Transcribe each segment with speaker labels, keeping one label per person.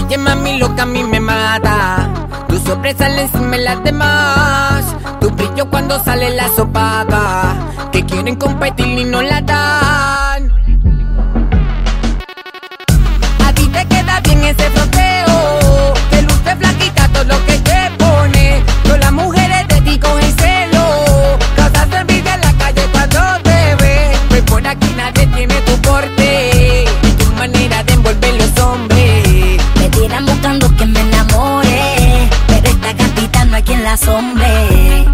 Speaker 1: Oye mami, lo que a mí me mata, tu sobresale encima de las demás. Tu brillo cuando sale la sopaga, que quieren competir y no la dan. A ti te queda bien ese fronteo, te luce flaquita todo lo que te pone. Todas las mujeres de ti cogen celo, causas envidia en la calle cuando te ven. Pues por aquí nadie tiene tu porte, ni tu manera de envolver los hombres.
Speaker 2: Me tiran buscando que me enamore, pero esta gatita no hay quien la asombre.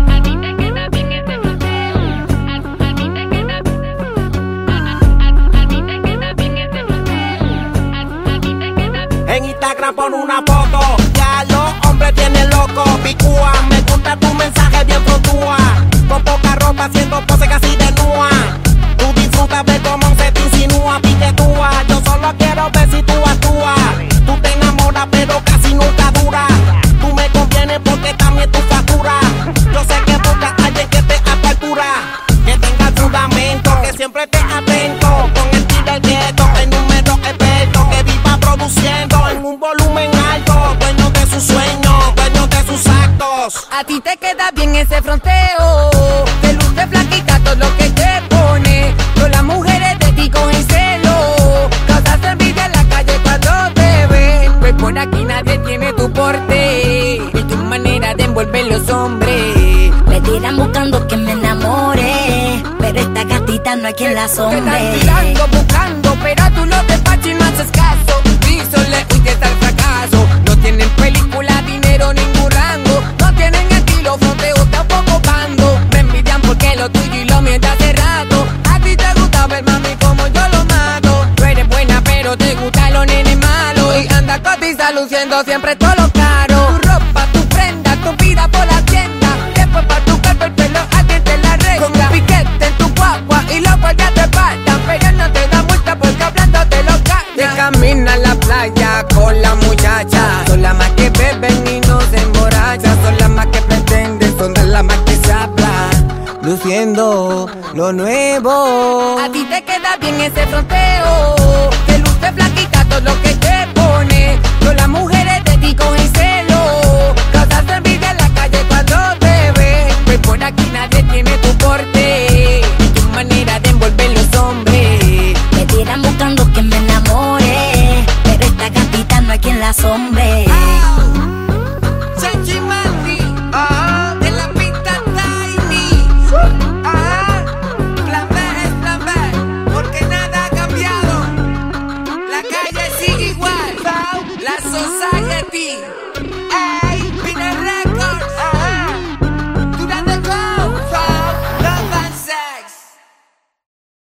Speaker 3: En Instagram pon una foto, ya los hombres tienen loco. Picúa, me gusta tu mensaje bien fluctúa. Con poca ropa haciendo pose casi desnuda. Tú disfrutas ver cómo se te insinúa, piquetúa. Yo solo quiero ver si tú actúas. Tú te enamoras pero casi nunca dura. Tú me convienes porque también tu factura. Yo sé que buscas a alguien que te apertura, que tenga fundamento, que siempre esté atento. Con el tiro del gueto, el número experto, que viva produciendo en un volumen alto, dueño de sus sueños, dueño de sus actos.
Speaker 1: A ti te queda bien ese fronteo, te luce flaquita todo lo que te pone. Todas las mujeres de ti cogen celo, causas envidia en la calle cuando te ven. Pues por aquí nadie tiene tu porte, ni tu manera de envolver los hombres.
Speaker 2: Me tiran buscando que me enamore, pero esta gatita no hay quien la
Speaker 1: Te
Speaker 2: asombre.
Speaker 1: están tirando, buscando, pero tú lo despachas y no haces caso. Piso le huyes al fracaso. No tienen película, dinero, ningún rango. No tienen estilo, fronteo, tampoco bando. Me envidian porque lo tuyo y lo mío está hace rato. A ti te gusta ver mami como yo lo mato. Tú eres buena pero te gustan los nenes malos. Y anda cotiza luciendo siempre todo lo caro. Tu ropa, tu prenda, tu vida por la tienda. Después pa' tu cuerpo el pelo alguien te la arregla. Con un piquete en tu guagua y los guardias te faltan, pero no te da multa porque hablando te lo callan. Te camina a la playa con la muchacha, son las más que beben y no se emborrachan. Son las más que pretenden, son de las más que se hablan, luciendo lo nuevo. A ti te queda bien ese fronteo, te luce flaquita todo lo que te pone. Todas las mujeres de ti cogen celo, causas envidia en la calle cuando te ven. Pues por aquí nadie tiene tu porte, ni tu manera de envolver los hombres.
Speaker 2: Me tiran buscando que me enamore, pero esta gatita no hay quien la asombre.
Speaker 1: Chachi Mandy, de la pista Tiny. Plan B es plan B, porque nada ha cambiado. La calle sigue igual, la society.